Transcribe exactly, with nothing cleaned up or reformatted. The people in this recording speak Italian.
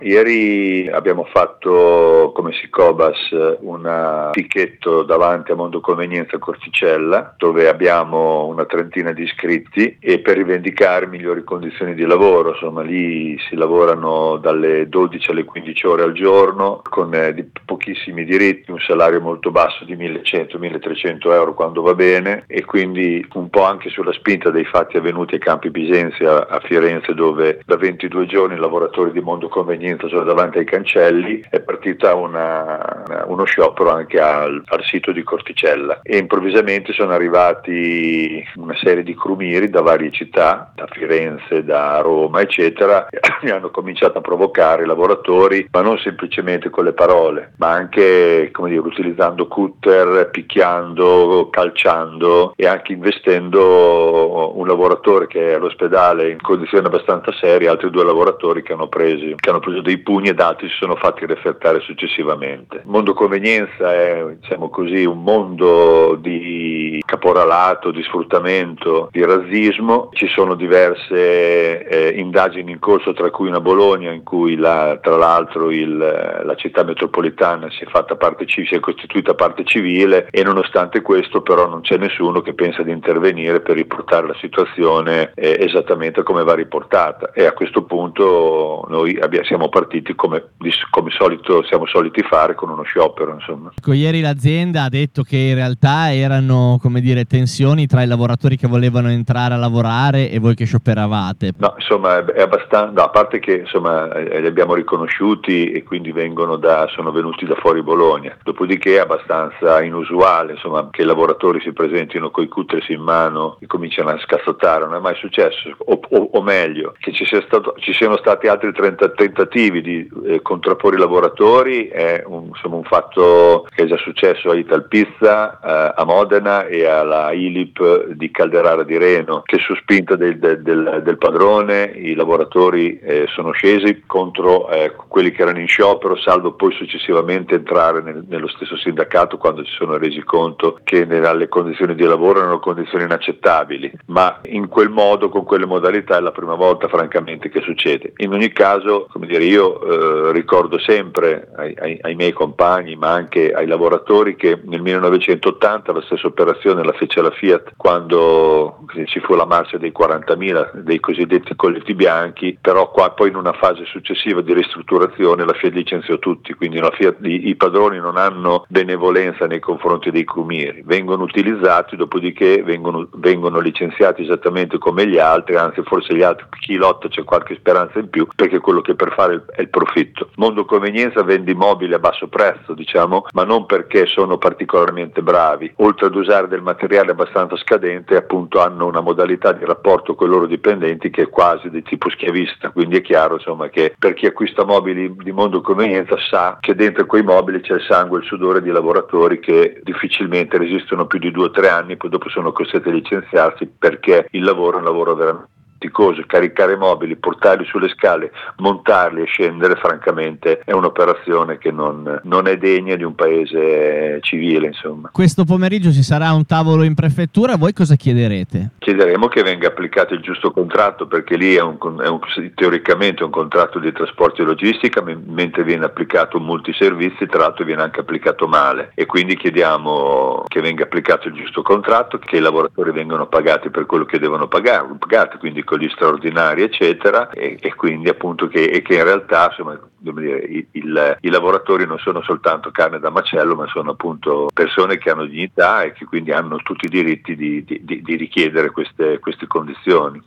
Ieri abbiamo fatto come Sicobas un picchetto davanti a Mondo Convenienza Corticella, dove abbiamo una trentina di iscritti, e per rivendicare migliori condizioni di lavoro. Insomma, lì si lavorano dalle dodici alle quindici ore al giorno con eh, di pochissimi diritti, un salario molto basso di millecento milletrecento euro quando va bene, e quindi un po' anche sulla spinta dei fatti avvenuti ai Campi Bisenzia a Firenze, dove da ventidue giorni i lavoratori di Mondo Convenienza sono davanti ai cancelli. È partita una, una, uno sciopero anche al, al sito di Corticella, e improvvisamente sono arrivati una serie di crumiri da varie città, da Firenze, da Roma eccetera, e hanno cominciato a provocare i lavoratori, ma non semplicemente con le parole, ma anche, come dire, utilizzando cutter, picchiando, calciando e anche investendo un lavoratore che è all'ospedale in condizioni abbastanza serie, altri due lavoratori che hanno preso, che hanno preso dei pugni, ed altri si sono fatti refertare successivamente. Il mondo convenienza è, diciamo così, un mondo di caporalato, di sfruttamento, di razzismo. Ci sono diverse eh, indagini in corso, tra cui una a Bologna, in cui la, tra l'altro il, la città metropolitana si è fatta parte civile, si è costituita parte civile, e nonostante questo però non c'è nessuno che pensa di intervenire per riportare la situazione eh, esattamente come va riportata. E a questo punto noi abbiamo, siamo partiti come, come solito siamo soliti fare, con uno sciopero, insomma. Ieri l'azienda ha detto che in realtà erano, come dire, tensioni tra i lavoratori che volevano entrare a lavorare e voi che scioperavate. No, insomma, è, è abbastanza, no, a parte che insomma li abbiamo riconosciuti e quindi vengono da, sono venuti da fuori Bologna. Dopodiché è abbastanza inusuale, insomma, che i lavoratori si presentino coi cutters in mano e cominciano a scazzottare. Non è mai successo, o, o, o meglio, che ci, sia stato, ci siano stati altri trenta tentativi di eh, contrapporre i lavoratori. È un, insomma, un fatto che è già successo a Italpizza, eh, a Modena, e alla I L I P di Calderara di Reno, che su spinta del, del, del, del padrone i lavoratori eh, sono scesi contro eh, quelli che erano in sciopero, salvo poi successivamente entrare nel, nello stesso sindacato quando si sono resi conto che nelle condizioni di lavoro erano condizioni inaccettabili. Ma in quel modo, con quelle modalità, è la prima volta francamente che succede. In ogni caso, come dire, io eh, ricordo sempre ai, ai, ai miei compagni, ma anche ai lavoratori, che nel millenovecentottanta la stessa operazione la fece la Fiat quando ci fu la marcia dei quarantamila dei cosiddetti colletti bianchi, però qua poi in una fase successiva di ristrutturazione la Fiat licenziò tutti, quindi la Fiat, i, i padroni non hanno benevolenza nei confronti dei crumiri, vengono utilizzati, dopodiché vengono, vengono licenziati esattamente come gli altri, anzi forse gli altri, chi lotta c'è qualche speranza in più, perché quello che per fare è il profitto. Mondo Convenienza vende immobili a basso prezzo, diciamo, ma non perché sono particolarmente bravi, oltre ad usare del materiale abbastanza scadente, appunto hanno una modalità di rapporto con i loro dipendenti che è quasi di tipo schiavista, quindi è chiaro, insomma, che per chi acquista mobili di Mondo Convenienza sa che dentro quei mobili c'è il sangue e il sudore di lavoratori che difficilmente resistono più di due o tre anni, poi dopo sono costretti a licenziarsi, perché il lavoro è un lavoro veramente faticoso. Caricare mobili, portarli sulle scale, montarli e scendere, francamente è un'operazione che non, non è degna di un paese civile, insomma. Questo pomeriggio ci sarà un tavolo in prefettura, voi cosa chiederete? Chiederemo che venga applicato il giusto contratto, perché lì è un, è un, teoricamente un contratto di trasporto e logistica, m- mentre viene applicato un multiservizi, tra l'altro viene anche applicato male, e quindi chiediamo che venga applicato il giusto contratto, che i lavoratori vengano pagati per quello che devono pagare, pagati, quindi con gli straordinari eccetera, e, e quindi appunto che, e che in realtà, insomma, devo dire, il, il, i lavoratori non sono soltanto carne da macello, ma sono appunto persone che hanno dignità e che quindi hanno tutti i diritti di, di, di richiedere queste, queste condizioni.